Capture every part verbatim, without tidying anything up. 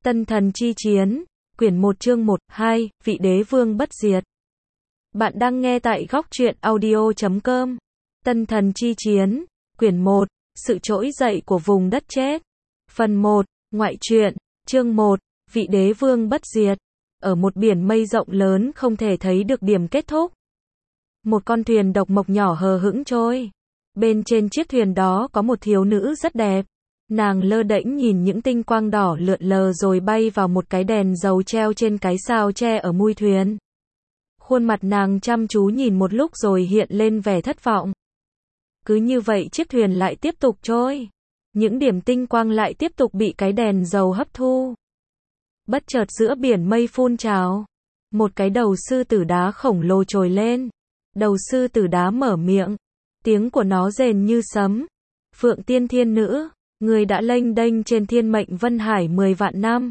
Tân thần chi chiến, quyển một chương một, hai, vị đế vương bất diệt. Bạn đang nghe tại góc truyện audio chấm com. Tân thần chi chiến, quyển một, sự trỗi dậy của vùng đất chết. Phần một, ngoại truyện, chương một, vị đế vương bất diệt. Ở một biển mây rộng lớn không thể thấy được điểm kết thúc. Một con thuyền độc mộc nhỏ hờ hững trôi. Bên trên chiếc thuyền đó có một thiếu nữ rất đẹp. Nàng lơ đễnh nhìn những tinh quang đỏ lượn lờ rồi bay vào một cái đèn dầu treo trên cái sao tre ở mui thuyền. Khuôn mặt nàng chăm chú nhìn một lúc rồi hiện lên vẻ thất vọng. Cứ như vậy chiếc thuyền lại tiếp tục trôi. Những điểm tinh quang lại tiếp tục bị cái đèn dầu hấp thu. Bất chợt giữa biển mây phun trào, một cái đầu sư tử đá khổng lồ trồi lên. Đầu sư tử đá mở miệng, tiếng của nó rền như sấm. Phượng Tiên Thiên Nữ, người đã lênh đênh trên thiên mệnh Vân Hải mười vạn năm.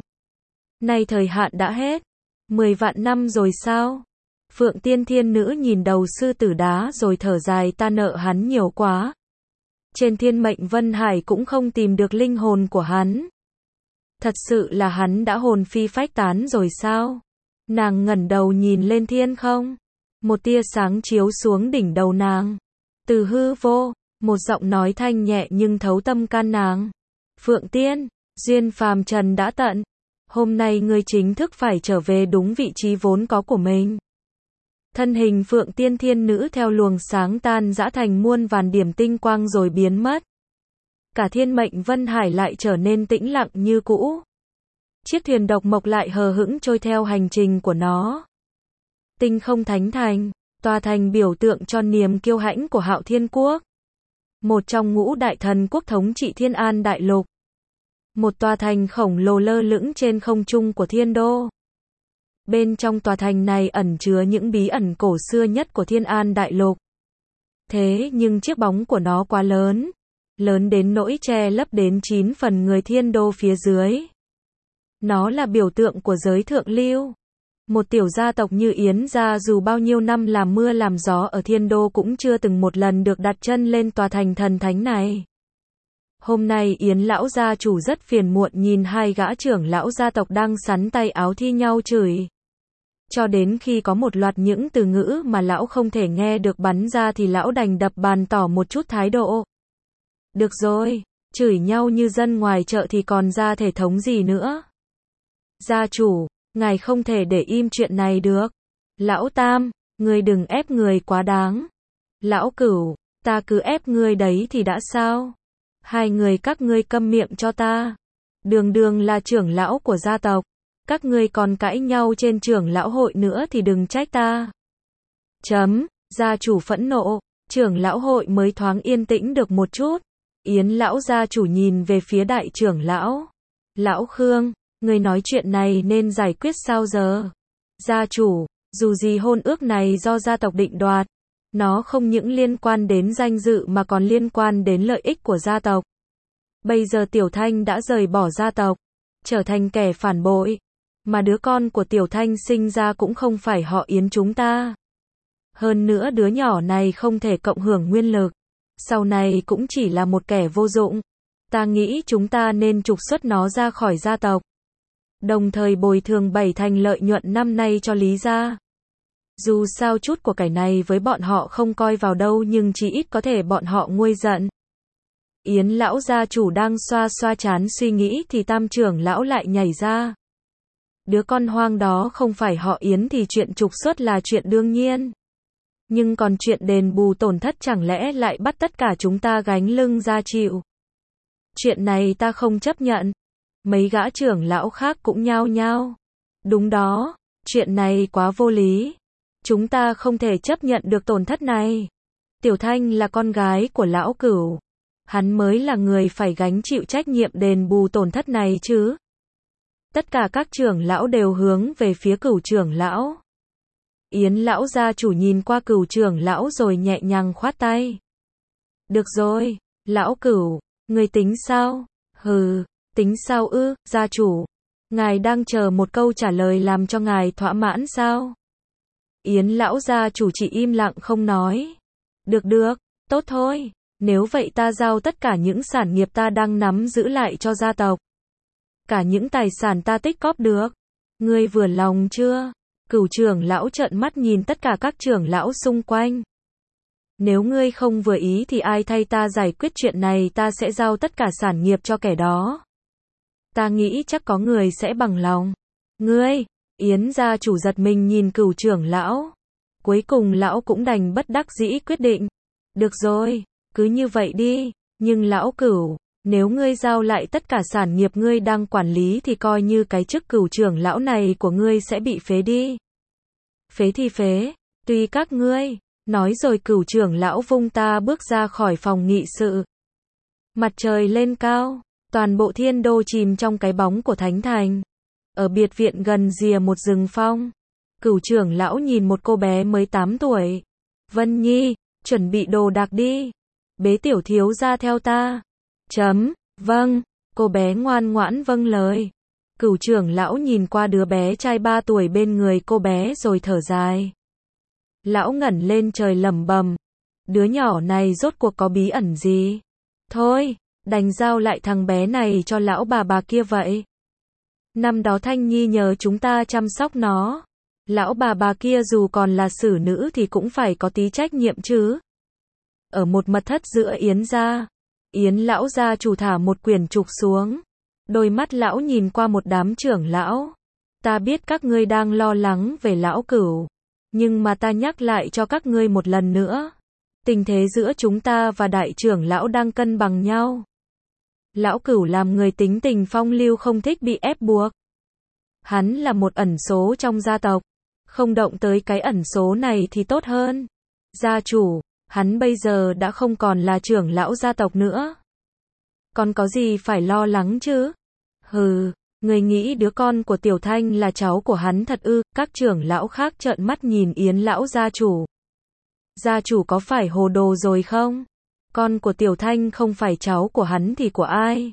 Nay thời hạn đã hết. Mười vạn năm rồi sao? Phượng Tiên Thiên Nữ nhìn đầu sư tử đá rồi thở dài, ta nợ hắn nhiều quá. Trên thiên mệnh Vân Hải cũng không tìm được linh hồn của hắn. Thật sự là hắn đã hồn phi phách tán rồi sao? Nàng ngẩng đầu nhìn lên thiên không. Một tia sáng chiếu xuống đỉnh đầu nàng. Từ hư vô, một giọng nói thanh nhẹ nhưng thấu tâm can nàng. Phượng Tiên, duyên phàm trần đã tận. Hôm nay ngươi chính thức phải trở về đúng vị trí vốn có của mình. Thân hình Phượng Tiên Thiên Nữ theo luồng sáng tan rã thành muôn vàn điểm tinh quang rồi biến mất. Cả thiên mệnh Vân Hải lại trở nên tĩnh lặng như cũ. Chiếc thuyền độc mộc lại hờ hững trôi theo hành trình của nó. Tinh không thánh thành, tòa thành biểu tượng cho niềm kiêu hãnh của Hạo Thiên Quốc. Một trong ngũ đại thần quốc thống trị Thiên An Đại Lục. Một tòa thành khổng lồ lơ lửng trên không trung của Thiên Đô. Bên trong tòa thành này ẩn chứa những bí ẩn cổ xưa nhất của Thiên An Đại Lục. Thế nhưng chiếc bóng của nó quá lớn. Lớn đến nỗi che lấp đến chín phần người Thiên Đô phía dưới. Nó là biểu tượng của giới thượng lưu. Một tiểu gia tộc như Yến gia dù bao nhiêu năm làm mưa làm gió ở Thiên Đô cũng chưa từng một lần được đặt chân lên tòa thành thần thánh này. Hôm nay Yến lão gia chủ rất phiền muộn nhìn hai gã trưởng lão gia tộc đang sắn tay áo thi nhau chửi. Cho đến khi có một loạt những từ ngữ mà lão không thể nghe được bắn ra thì lão đành đập bàn tỏ một chút thái độ. Được rồi, chửi nhau như dân ngoài chợ thì còn ra thể thống gì nữa. Gia chủ, ngài không thể để im chuyện này được. Lão Tam, ngươi đừng ép người quá đáng. Lão Cửu, ta cứ ép ngươi đấy thì đã sao? Hai người các ngươi câm miệng cho ta. Đường đường là trưởng lão của gia tộc. Các ngươi còn cãi nhau trên trưởng lão hội nữa thì đừng trách ta. Chấm, gia chủ phẫn nộ, trưởng lão hội mới thoáng yên tĩnh được một chút. Yến lão gia chủ nhìn về phía đại trưởng lão. Lão Khương, người nói chuyện này nên giải quyết sao giờ? Gia chủ, dù gì hôn ước này do gia tộc định đoạt. Nó không những liên quan đến danh dự mà còn liên quan đến lợi ích của gia tộc. Bây giờ Tiểu Thanh đã rời bỏ gia tộc, trở thành kẻ phản bội. Mà đứa con của Tiểu Thanh sinh ra cũng không phải họ Yến chúng ta. Hơn nữa đứa nhỏ này không thể cộng hưởng nguyên lực. Sau này cũng chỉ là một kẻ vô dụng. Ta nghĩ chúng ta nên trục xuất nó ra khỏi gia tộc. Đồng thời bồi thường bảy thành lợi nhuận năm nay cho Lý gia. Dù sao chút của cải này với bọn họ không coi vào đâu nhưng chỉ ít có thể bọn họ nguôi giận. Yến lão gia chủ đang xoa xoa trán suy nghĩ thì Tam trưởng lão lại nhảy ra. Đứa con hoang đó không phải họ Yến thì chuyện trục xuất là chuyện đương nhiên. Nhưng còn chuyện đền bù tổn thất chẳng lẽ lại bắt tất cả chúng ta gánh lưng ra chịu. Chuyện này ta không chấp nhận. Mấy gã trưởng lão khác cũng nhao nhao. Đúng đó, chuyện này quá vô lý. Chúng ta không thể chấp nhận được tổn thất này. Tiểu Thanh là con gái của lão Cửu. Hắn mới là người phải gánh chịu trách nhiệm đền bù tổn thất này chứ. Tất cả các trưởng lão đều hướng về phía Cửu trưởng lão. Yến lão gia chủ nhìn qua Cửu trưởng lão rồi nhẹ nhàng khoát tay. Được rồi, lão Cửu, người tính sao? Hừ, tính sao ư, gia chủ? Ngài đang chờ một câu trả lời làm cho ngài thỏa mãn sao? Yến lão gia chủ chỉ im lặng không nói. Được được, tốt thôi. Nếu vậy ta giao tất cả những sản nghiệp ta đang nắm giữ lại cho gia tộc. cả những tài sản ta tích cóp được. Ngươi vừa lòng chưa? Cửu trưởng lão trợn mắt nhìn tất cả các trưởng lão xung quanh. Nếu ngươi không vừa ý thì ai thay ta giải quyết chuyện này, ta sẽ giao tất cả sản nghiệp cho kẻ đó. Ta nghĩ chắc có người sẽ bằng lòng. Ngươi, Yến gia chủ giật mình nhìn cửu trưởng lão. Cuối cùng lão cũng đành bất đắc dĩ quyết định. Được rồi, cứ như vậy đi, nhưng lão cửu, nếu ngươi giao lại tất cả sản nghiệp ngươi đang quản lý thì coi như cái chức cửu trưởng lão này của ngươi sẽ bị phế đi. Phế thì phế, tùy các ngươi. Nói rồi cửu trưởng lão vung ta bước ra khỏi phòng nghị sự. Mặt trời lên cao, toàn bộ thiên đô chìm trong cái bóng của thánh thành. Ở biệt viện gần rìa một rừng phong, cửu trưởng lão nhìn một cô bé mới tám tuổi. Vân Nhi, chuẩn bị đồ đạc đi. Bế tiểu thiếu ra theo ta. Chấm, vâng, cô bé ngoan ngoãn vâng lời. Cửu trưởng lão nhìn qua đứa bé trai ba tuổi bên người cô bé rồi thở dài. Lão ngẩng lên trời lẩm bẩm, đứa nhỏ này rốt cuộc có bí ẩn gì? Thôi, đành giao lại thằng bé này cho lão bà bà kia vậy. Năm đó Thanh Nhi nhờ chúng ta chăm sóc nó. Lão bà bà kia dù còn là xử nữ thì cũng phải có tí trách nhiệm chứ. Ở một mật thất giữa Yến gia, Yến lão gia chủ thả một quyển trục xuống. Đôi mắt lão nhìn qua một đám trưởng lão. Ta biết các ngươi đang lo lắng về lão cửu. Nhưng mà ta nhắc lại cho các ngươi một lần nữa. Tình thế giữa chúng ta và đại trưởng lão đang cân bằng nhau. Lão cửu làm người tính tình phong lưu, không thích bị ép buộc. Hắn là một ẩn số trong gia tộc. Không động tới cái ẩn số này thì tốt hơn. Gia chủ, hắn bây giờ đã không còn là trưởng lão gia tộc nữa. Còn có gì phải lo lắng chứ? Hừ, người nghĩ đứa con của Tiểu Thanh là cháu của hắn thật ư? Các trưởng lão khác trợn mắt nhìn Yến lão gia chủ. Gia chủ có phải hồ đồ rồi không? Con của Tiểu Thanh không phải cháu của hắn thì của ai?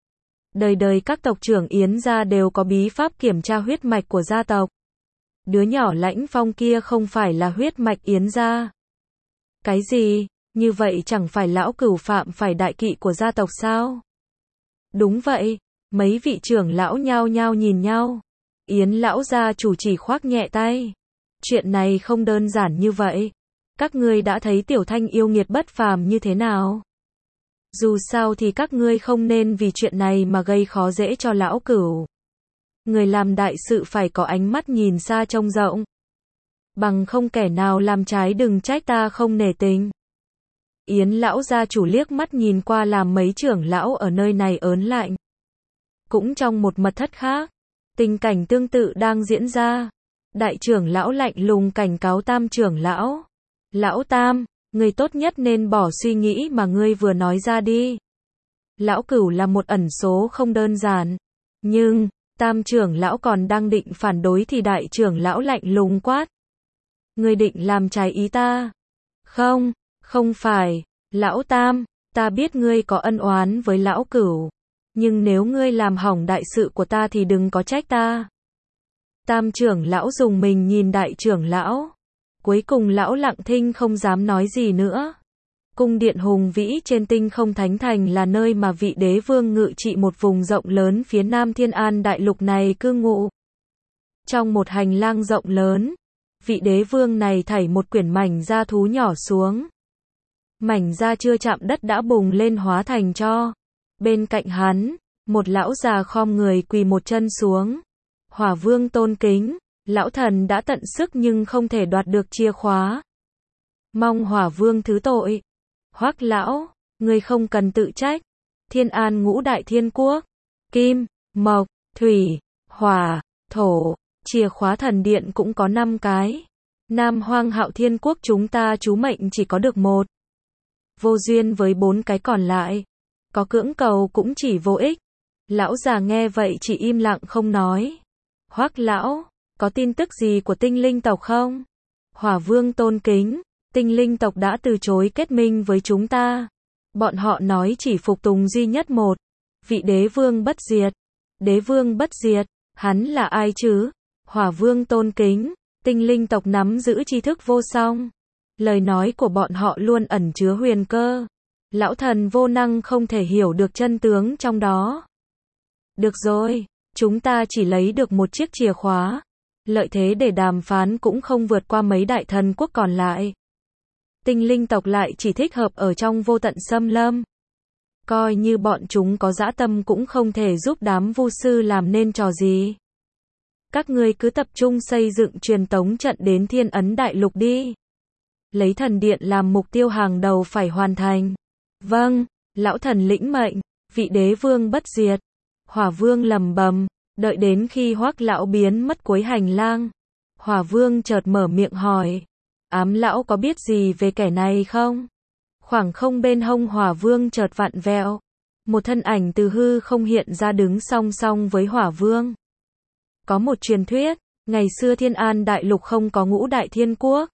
Đời đời các tộc trưởng Yến gia đều có bí pháp kiểm tra huyết mạch của gia tộc. Đứa nhỏ Lãnh Phong kia không phải là huyết mạch Yến gia. Cái gì? Như vậy chẳng phải lão cửu phạm phải đại kỵ của gia tộc sao? Đúng vậy. Mấy vị trưởng lão nhao nhao nhìn nhau. Yến lão gia chủ chỉ khoác nhẹ tay. Chuyện này không đơn giản như vậy. Các ngươi đã thấy Tiểu Thanh yêu nghiệt bất phàm như thế nào. Dù sao thì các ngươi không nên vì chuyện này mà gây khó dễ cho lão cửu. Người làm đại sự phải có ánh mắt nhìn xa trông rộng. Bằng không kẻ nào làm trái đừng trách ta không nể tình. Yến lão gia chủ liếc mắt nhìn qua làm mấy trưởng lão ở nơi này ớn lạnh. Cũng trong một mật thất khác, tình cảnh tương tự đang diễn ra. Đại trưởng lão lạnh lùng cảnh cáo tam trưởng lão. Lão Tam, người tốt nhất nên bỏ suy nghĩ mà ngươi vừa nói ra đi. Lão cửu là một ẩn số không đơn giản. Nhưng, tam trưởng lão còn đang định phản đối thì đại trưởng lão lạnh lùng quát. Ngươi định làm trái ý ta? Không, không phải. Lão Tam, ta biết ngươi có ân oán với lão cửu. Nhưng nếu ngươi làm hỏng đại sự của ta thì đừng có trách ta. Tam trưởng lão dùng mình nhìn đại trưởng lão. Cuối cùng lão lặng thinh không dám nói gì nữa. Cung điện hùng vĩ trên tinh không thánh thành là nơi mà vị đế vương ngự trị một vùng rộng lớn phía nam Thiên An đại lục này cư ngụ. Trong một hành lang rộng lớn, vị đế vương này thảy một quyển mảnh da thú nhỏ xuống. Mảnh da chưa chạm đất đã bùng lên hóa thành tro. Bên cạnh hắn, một lão già khom người quỳ một chân xuống. Hỏa vương tôn kính, lão thần đã tận sức nhưng không thể đoạt được chìa khóa. Mong Hỏa vương thứ tội. Hoắc lão, ngươi không cần tự trách. Thiên An ngũ đại thiên quốc, kim, mộc, thủy, hỏa, thổ, chìa khóa thần điện cũng có năm cái. Nam Hoang Hạo Thiên quốc chúng ta chú mệnh chỉ có được một. Vô duyên với bốn cái còn lại. Có cưỡng cầu cũng chỉ vô ích. Lão già nghe vậy chỉ im lặng không nói. Hoắc lão, có tin tức gì của tinh linh tộc không? Hỏa vương tôn kính, tinh linh tộc đã từ chối kết minh với chúng ta. Bọn họ nói chỉ phục tùng duy nhất một. Vị đế vương bất diệt. Đế vương bất diệt, hắn là ai chứ? Hỏa vương tôn kính, tinh linh tộc nắm giữ tri thức vô song. Lời nói của bọn họ luôn ẩn chứa huyền cơ. Lão thần vô năng không thể hiểu được chân tướng trong đó. Được rồi, Chúng ta chỉ lấy được một chiếc chìa khóa. Lợi thế để đàm phán cũng không vượt qua mấy đại thần quốc còn lại. Tinh linh tộc lại chỉ thích hợp ở trong vô tận xâm lâm. Coi như bọn chúng có dã tâm cũng không thể giúp đám vu sư làm nên trò gì. Các ngươi cứ tập trung xây dựng truyền tống trận đến Thiên Ấn Đại Lục đi. Lấy thần điện làm mục tiêu hàng đầu phải hoàn thành. Vâng, lão thần lĩnh mệnh, vị đế vương bất diệt. Hỏa vương lầm bầm, đợi đến khi Hoắc lão biến mất cuối hành lang. Hỏa vương chợt mở miệng hỏi, Ám lão có biết gì về kẻ này không? Khoảng không bên hông Hỏa vương chợt vặn vẹo. Một thân ảnh từ hư không hiện ra đứng song song với Hỏa vương. Có một truyền thuyết, ngày xưa Thiên An Đại Lục không có ngũ đại thiên quốc.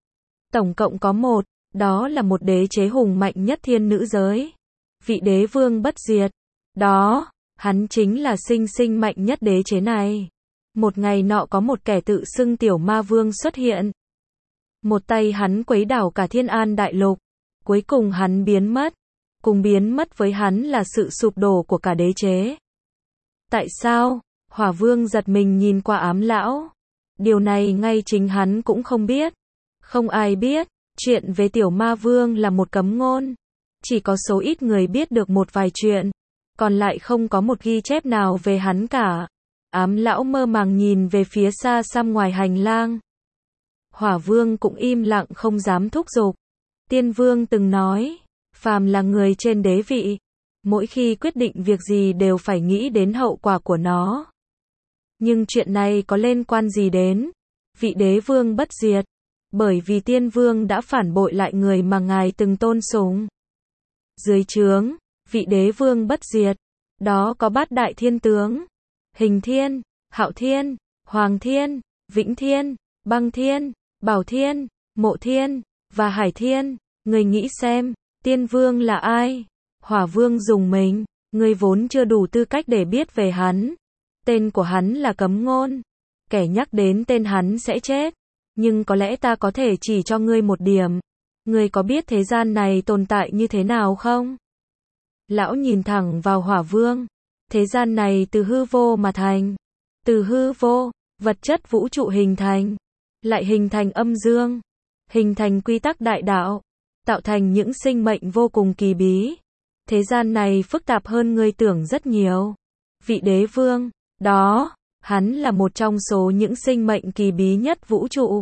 Tổng cộng có một, đó là một đế chế hùng mạnh nhất thiên nữ giới. Vị đế vương bất diệt. Đó, hắn chính là sinh sinh mạnh nhất đế chế này. Một ngày nọ có một kẻ tự xưng tiểu ma vương xuất hiện. Một tay hắn quấy đảo cả Thiên An Đại Lục. Cuối cùng hắn biến mất. Cùng biến mất với hắn là sự sụp đổ của cả đế chế. Tại sao? Hỏa vương giật mình nhìn qua Ám lão. Điều này ngay chính hắn cũng không biết. Không ai biết, chuyện về tiểu ma vương là một cấm ngôn. Chỉ có số ít người biết được một vài chuyện. Còn lại không có một ghi chép nào về hắn cả. Ám lão mơ màng nhìn về phía xa xăm ngoài hành lang. Hỏa vương cũng im lặng không dám thúc giục. Tiên vương từng nói, phàm là người trên đế vị, mỗi khi quyết định việc gì đều phải nghĩ đến hậu quả của nó. Nhưng chuyện này có liên quan gì đến vị đế vương bất diệt? Bởi vì tiên vương đã phản bội lại người mà ngài từng tôn sùng. Dưới trướng, vị đế vương bất diệt, đó có bát đại thiên tướng. Hình Thiên, Hạo Thiên, Hoàng Thiên, Vĩnh Thiên, Băng Thiên, Bảo Thiên, Mộ Thiên, và Hải Thiên. Người nghĩ xem, tiên vương là ai? Hỏa vương dùng mình, người vốn chưa đủ tư cách để biết về hắn. Tên của hắn là cấm ngôn. Kẻ nhắc đến tên hắn sẽ chết. Nhưng có lẽ ta có thể chỉ cho ngươi một điểm. Ngươi có biết thế gian này tồn tại như thế nào không? Lão nhìn thẳng vào Hỏa vương. Thế gian này từ hư vô mà thành. Từ hư vô, vật chất vũ trụ hình thành. Lại hình thành âm dương. Hình thành quy tắc đại đạo. Tạo thành những sinh mệnh vô cùng kỳ bí. Thế gian này phức tạp hơn ngươi tưởng rất nhiều. Vị đế vương, đó, hắn là một trong số những sinh mệnh kỳ bí nhất vũ trụ.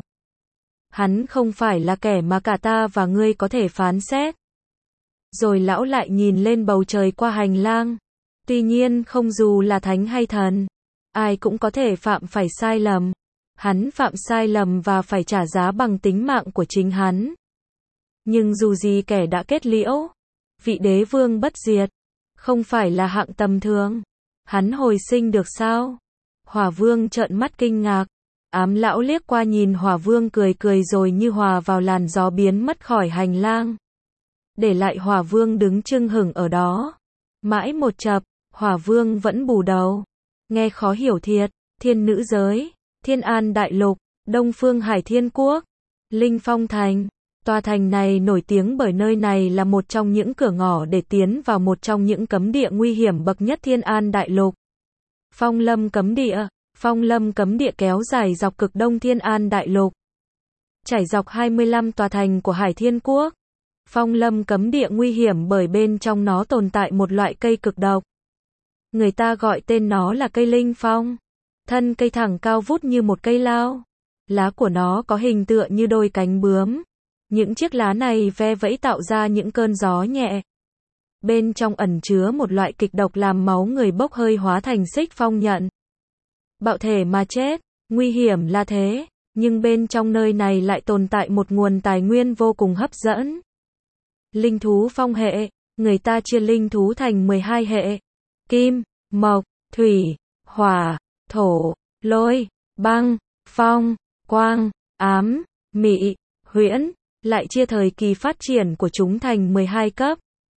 Hắn không phải là kẻ mà cả ta và ngươi có thể phán xét. Rồi lão lại nhìn lên bầu trời qua hành lang. Tuy nhiên không dù là thánh hay thần, ai cũng có thể phạm phải sai lầm. Hắn phạm sai lầm và phải trả giá bằng tính mạng của chính hắn. Nhưng dù gì kẻ đã kết liễu, vị đế vương bất diệt, không phải là hạng tầm thường. Hắn hồi sinh được sao? Hỏa vương trợn mắt kinh ngạc. Ám lão liếc qua nhìn Hỏa vương cười cười rồi như hòa vào làn gió biến mất khỏi hành lang. Để lại Hỏa vương đứng chưng hửng ở đó. Mãi một chập, Hỏa vương vẫn bù đầu. Nghe khó hiểu thiệt, thiên nữ giới, Thiên An Đại Lục, Đông Phương Hải Thiên Quốc, Linh Phong Thành. Tòa thành này nổi tiếng bởi nơi này là một trong những cửa ngõ để tiến vào một trong những cấm địa nguy hiểm bậc nhất Thiên An Đại Lục. Phong Lâm Cấm Địa. Phong Lâm Cấm Địa kéo dài dọc cực đông Thiên An Đại Lục. Trải dọc hai mươi lăm tòa thành của Hải Thiên Quốc. Phong Lâm Cấm Địa nguy hiểm bởi bên trong nó tồn tại một loại cây cực độc. Người ta gọi tên nó là cây linh phong. Thân cây thẳng cao vút như một cây lao. Lá của nó có hình tựa như đôi cánh bướm. Những chiếc lá này ve vẫy tạo ra những cơn gió nhẹ. Bên trong ẩn chứa một loại kịch độc làm máu người bốc hơi hóa thành xích phong nhận. Bạo thể mà chết, nguy hiểm là thế, nhưng bên trong nơi này lại tồn tại một nguồn tài nguyên vô cùng hấp dẫn. Linh thú phong hệ, người ta chia linh thú thành mười hai hệ. Kim, mộc, thủy, hỏa, thổ, lôi, băng, phong, quang, ám, mị, huyễn, lại chia thời kỳ phát triển của chúng thành mười hai cấp.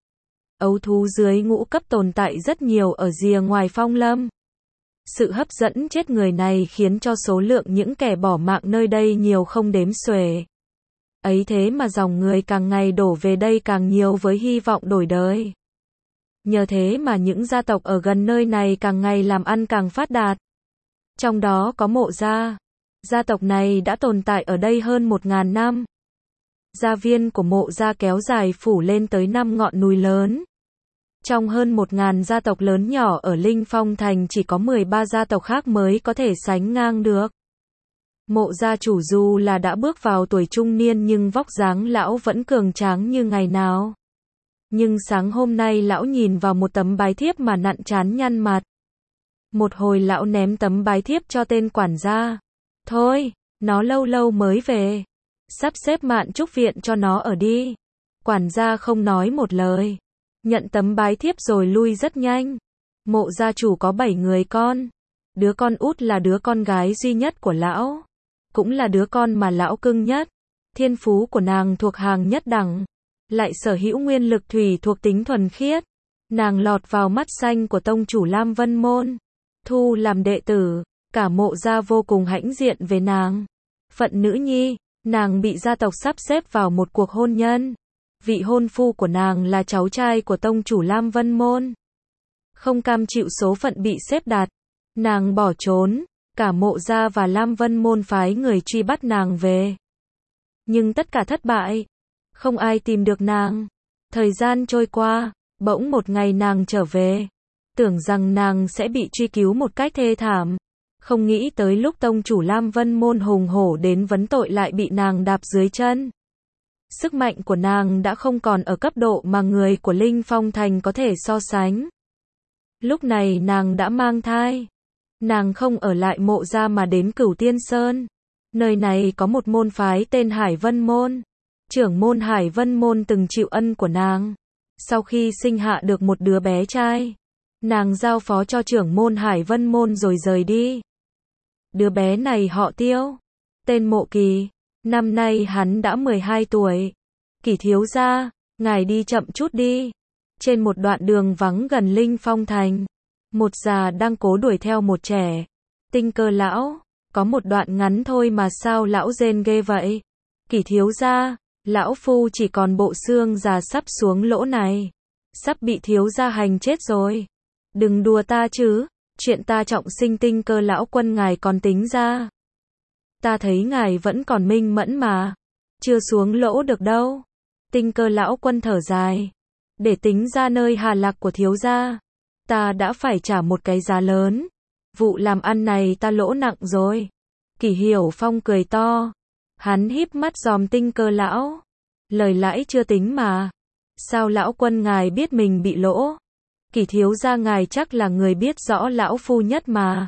Ấu thú dưới ngũ cấp tồn tại rất nhiều ở rìa ngoài phong lâm. Sự hấp dẫn chết người này khiến cho số lượng những kẻ bỏ mạng nơi đây nhiều không đếm xuể. Ấy thế mà dòng người càng ngày đổ về đây càng nhiều với hy vọng đổi đời. Nhờ thế mà những gia tộc ở gần nơi này càng ngày làm ăn càng phát đạt. Trong đó có Mộ gia. Gia tộc này đã tồn tại ở đây hơn một ngàn năm. Gia viên của Mộ gia kéo dài phủ lên tới năm ngọn núi lớn. Trong hơn một ngàn gia tộc lớn nhỏ ở Linh Phong Thành chỉ có mười ba gia tộc khác mới có thể sánh ngang được. Mộ gia chủ dù là đã bước vào tuổi trung niên nhưng vóc dáng lão vẫn cường tráng như ngày nào. Nhưng sáng hôm nay lão nhìn vào một tấm bái thiếp mà nặn chán nhăn mặt. Một hồi lão ném tấm bái thiếp cho tên quản gia. Thôi, nó lâu lâu mới về. Sắp xếp Mạn Trúc viện cho nó ở đi. Quản gia không nói một lời. Nhận tấm bái thiếp rồi lui rất nhanh. Mộ gia chủ có bảy người con. Đứa con út là đứa con gái duy nhất của lão. Cũng là đứa con mà lão cưng nhất. Thiên phú của nàng thuộc hàng nhất đẳng. Lại sở hữu nguyên lực thủy thuộc tính thuần khiết. Nàng lọt vào mắt xanh của tông chủ Lam Vân Môn. Thu làm đệ tử. Cả Mộ gia vô cùng hãnh diện về nàng. Phận nữ nhi, nàng bị gia tộc sắp xếp vào một cuộc hôn nhân. Vị hôn phu của nàng là cháu trai của tông chủ Lam Vân Môn. Không cam chịu số phận bị xếp đặt, nàng bỏ trốn, cả Mộ gia và Lam Vân Môn phái người truy bắt nàng về. Nhưng tất cả thất bại, không ai tìm được nàng. Thời gian trôi qua, bỗng một ngày nàng trở về, tưởng rằng nàng sẽ bị truy cứu một cách thê thảm. Không nghĩ tới lúc tông chủ Lam Vân Môn hùng hổ đến vấn tội lại bị nàng đạp dưới chân. Sức mạnh của nàng đã không còn ở cấp độ mà người của Linh Phong Thành có thể so sánh. Lúc này nàng đã mang thai. Nàng không ở lại Mộ gia mà đến Cửu Tiên Sơn. Nơi này có một môn phái tên Hải Vân Môn. Trưởng môn Hải Vân Môn từng chịu ân của nàng. Sau khi sinh hạ được một đứa bé trai, nàng giao phó cho trưởng môn Hải Vân Môn rồi rời đi. Đứa bé này họ Tiêu, tên Mộ Kỳ. Năm nay hắn đã mười hai tuổi. Kỳ thiếu gia, ngài đi chậm chút đi. Trên một đoạn đường vắng gần Linh Phong Thành, một già đang cố đuổi theo một trẻ. Tinh Cơ lão, có một đoạn ngắn thôi mà sao lão rên ghê vậy? Kỳ thiếu gia, lão phu chỉ còn bộ xương già sắp xuống lỗ này. Sắp bị thiếu gia hành chết rồi. Đừng đùa ta chứ, chuyện ta trọng sinh. Tinh Cơ lão quân ngài còn tính ra. Ta thấy ngài vẫn còn minh mẫn mà. Chưa xuống lỗ được đâu. Tinh Cơ lão quân thở dài. Để tính ra nơi hạ lạc của thiếu gia, ta đã phải trả một cái giá lớn. Vụ làm ăn này ta lỗ nặng rồi. Kỷ Hiểu Phong cười to. Hắn híp mắt dòm Tinh Cơ lão. Lời lãi chưa tính mà. Sao lão quân ngài biết mình bị lỗ? Kỷ thiếu gia ngài chắc là người biết rõ lão phu nhất mà.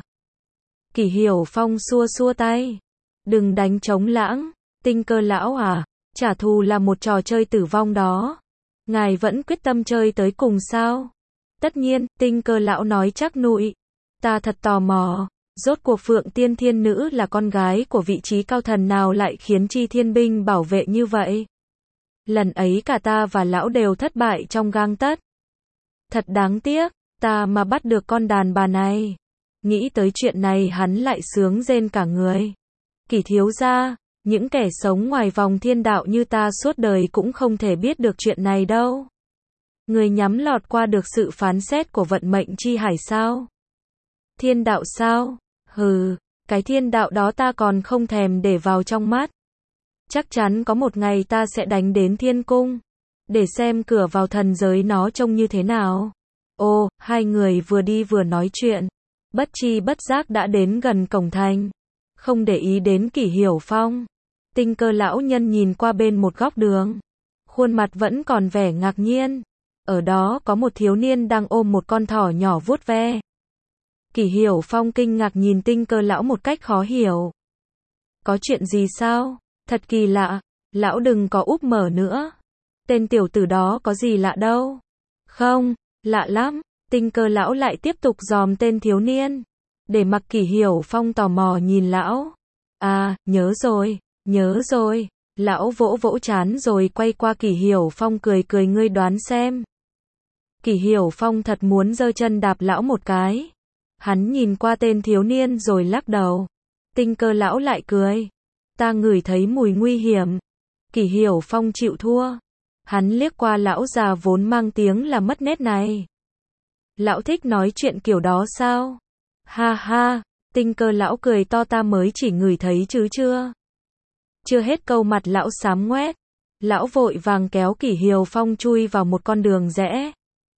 Kỷ Hiểu Phong xua xua tay. Đừng đánh trống lãng. Tinh Cơ lão à, trả thù là một trò chơi tử vong đó. Ngài vẫn quyết tâm chơi tới cùng sao? Tất nhiên, Tinh Cơ lão nói chắc nụi. Ta thật tò mò, rốt cuộc Phượng Tiên Thiên Nữ là con gái của vị trí cao thần nào lại khiến Chi Thiên binh bảo vệ như vậy? Lần ấy cả ta và lão đều thất bại trong gang tấc. Thật đáng tiếc, ta mà bắt được con đàn bà này. Nghĩ tới chuyện này hắn lại sướng rên cả người. Kỷ thiếu gia, những kẻ sống ngoài vòng thiên đạo như ta suốt đời cũng không thể biết được chuyện này đâu. Người nhắm lọt qua được sự phán xét của vận mệnh chi hải sao? Thiên đạo sao? Hừ, cái thiên đạo đó ta còn không thèm để vào trong mắt. Chắc chắn có một ngày ta sẽ đánh đến thiên cung, để xem cửa vào thần giới nó trông như thế nào. Ô, hai người vừa đi vừa nói chuyện, bất chi bất giác đã đến gần cổng thành. Không để ý đến Kỷ Hiểu Phong, Tinh Cơ lão nhân nhìn qua bên một góc đường, khuôn mặt vẫn còn vẻ ngạc nhiên. Ở đó có một thiếu niên đang ôm một con thỏ nhỏ vuốt ve. Kỷ Hiểu Phong kinh ngạc nhìn Tinh Cơ lão một cách khó hiểu. Có chuyện gì sao? Thật kỳ lạ, lão đừng có úp mở nữa. Tên tiểu tử đó có gì lạ đâu. Không, lạ lắm. Tinh Cơ lão lại tiếp tục dòm tên thiếu niên, để mặc Kỷ Hiểu Phong tò mò nhìn lão. À, nhớ rồi, nhớ rồi. Lão vỗ vỗ trán rồi quay qua Kỷ Hiểu Phong cười cười, ngươi đoán xem. Kỷ Hiểu Phong thật muốn giơ chân đạp lão một cái. Hắn nhìn qua tên thiếu niên rồi lắc đầu. Tinh Cơ lão lại cười. Ta ngửi thấy mùi nguy hiểm. Kỷ Hiểu Phong chịu thua. Hắn liếc qua lão già vốn mang tiếng là mất nét này. Lão thích nói chuyện kiểu đó sao? Ha ha, Tinh Cơ lão cười to, ta mới chỉ ngửi thấy chứ chưa. Chưa hết câu mặt lão xám ngoét. Lão vội vàng kéo Kỷ Hiểu Phong chui vào một con đường rẽ.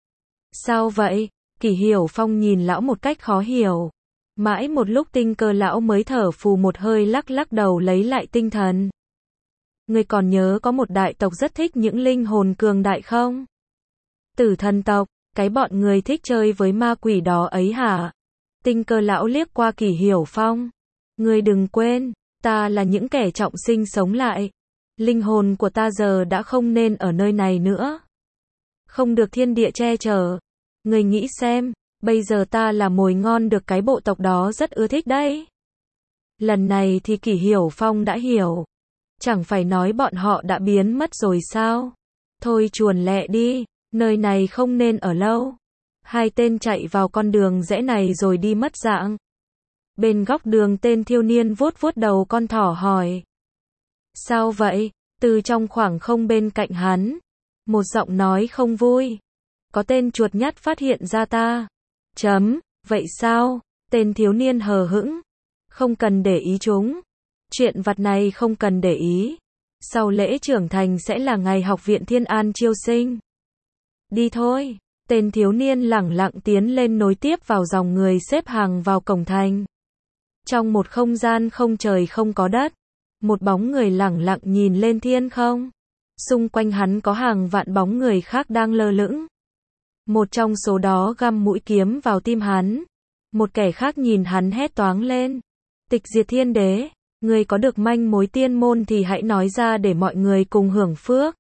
Sao vậy? Kỷ Hiểu Phong nhìn lão một cách khó hiểu. Mãi một lúc Tinh Cơ lão mới thở phù một hơi, lắc lắc đầu lấy lại tinh thần. Ngươi còn nhớ có một đại tộc rất thích những linh hồn cường đại không? Tử Thần tộc, cái bọn người thích chơi với ma quỷ đó ấy hả? Tinh Cơ lão liếc qua Kỷ Hiểu Phong. Ngươi đừng quên, ta là những kẻ trọng sinh sống lại. Linh hồn của ta giờ đã không nên ở nơi này nữa. Không được thiên địa che chở. Ngươi nghĩ xem, bây giờ ta là mồi ngon được cái bộ tộc đó rất ưa thích đấy. Lần này thì Kỷ Hiểu Phong đã hiểu. Chẳng phải nói bọn họ đã biến mất rồi sao? Thôi chuồn lẹ đi, nơi này không nên ở lâu. Hai tên chạy vào con đường rẽ này rồi đi mất dạng. Bên góc đường tên thiếu niên vuốt vuốt đầu con thỏ hỏi. Sao vậy? Từ trong khoảng không bên cạnh hắn, một giọng nói không vui. Có tên chuột nhắt phát hiện ra ta. Chấm, vậy sao? Tên thiếu niên hờ hững. Không cần để ý chúng. Chuyện vặt này không cần để ý. Sau lễ trưởng thành sẽ là ngày học viện Thiên An chiêu sinh. Đi thôi. Tên thiếu niên lẳng lặng tiến lên nối tiếp vào dòng người xếp hàng vào cổng thành. Trong một không gian không trời không có đất, một bóng người lẳng lặng nhìn lên thiên không. Xung quanh hắn có hàng vạn bóng người khác đang lơ lửng. Một trong số đó găm mũi kiếm vào tim hắn. Một kẻ khác nhìn hắn hét toáng lên. Tịch Diệt Thiên Đế, ngươi có được manh mối tiên môn thì hãy nói ra để mọi người cùng hưởng phước.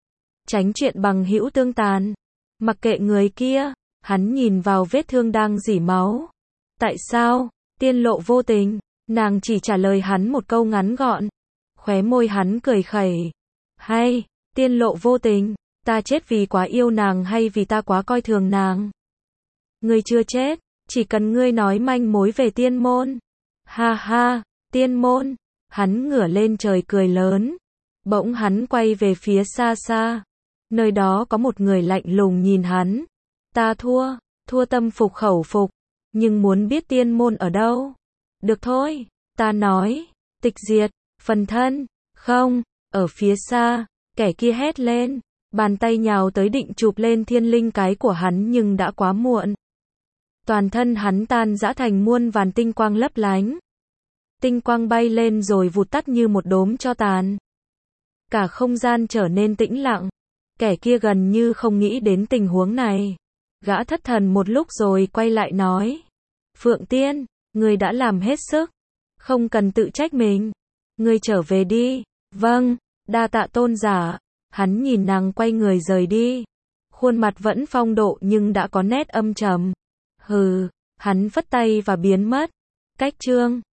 Tránh chuyện bằng hữu tương tàn. Mặc kệ người kia, hắn nhìn vào vết thương đang rỉ máu. Tại sao? Tiên Lộ vô tình. Nàng chỉ trả lời hắn một câu ngắn gọn. Khóe môi hắn cười khẩy. Hay, Tiên Lộ vô tình, ta chết vì quá yêu nàng hay vì ta quá coi thường nàng? Ngươi chưa chết, chỉ cần ngươi nói manh mối về tiên môn. Ha ha, tiên môn. Hắn ngửa lên trời cười lớn. Bỗng hắn quay về phía xa xa. Nơi đó có một người lạnh lùng nhìn hắn. Ta thua, thua tâm phục khẩu phục. Nhưng muốn biết tiên môn ở đâu? Được thôi, ta nói. Tịch diệt, phần thân. Không, ở phía xa. Kẻ kia hét lên. Bàn tay nhào tới định chụp lên thiên linh cái của hắn nhưng đã quá muộn. Toàn thân hắn tan rã thành muôn vàn tinh quang lấp lánh. Tinh quang bay lên rồi vụt tắt như một đốm tro tàn. Cả không gian trở nên tĩnh lặng. Kẻ kia gần như không nghĩ đến tình huống này. Gã thất thần một lúc rồi quay lại nói. Phượng Tiên, ngươi đã làm hết sức. Không cần tự trách mình. Ngươi trở về đi. Vâng, đa tạ tôn giả. Hắn nhìn nàng quay người rời đi. Khuôn mặt vẫn phong độ nhưng đã có nét âm trầm. Hừ, hắn phất tay và biến mất. Cách chương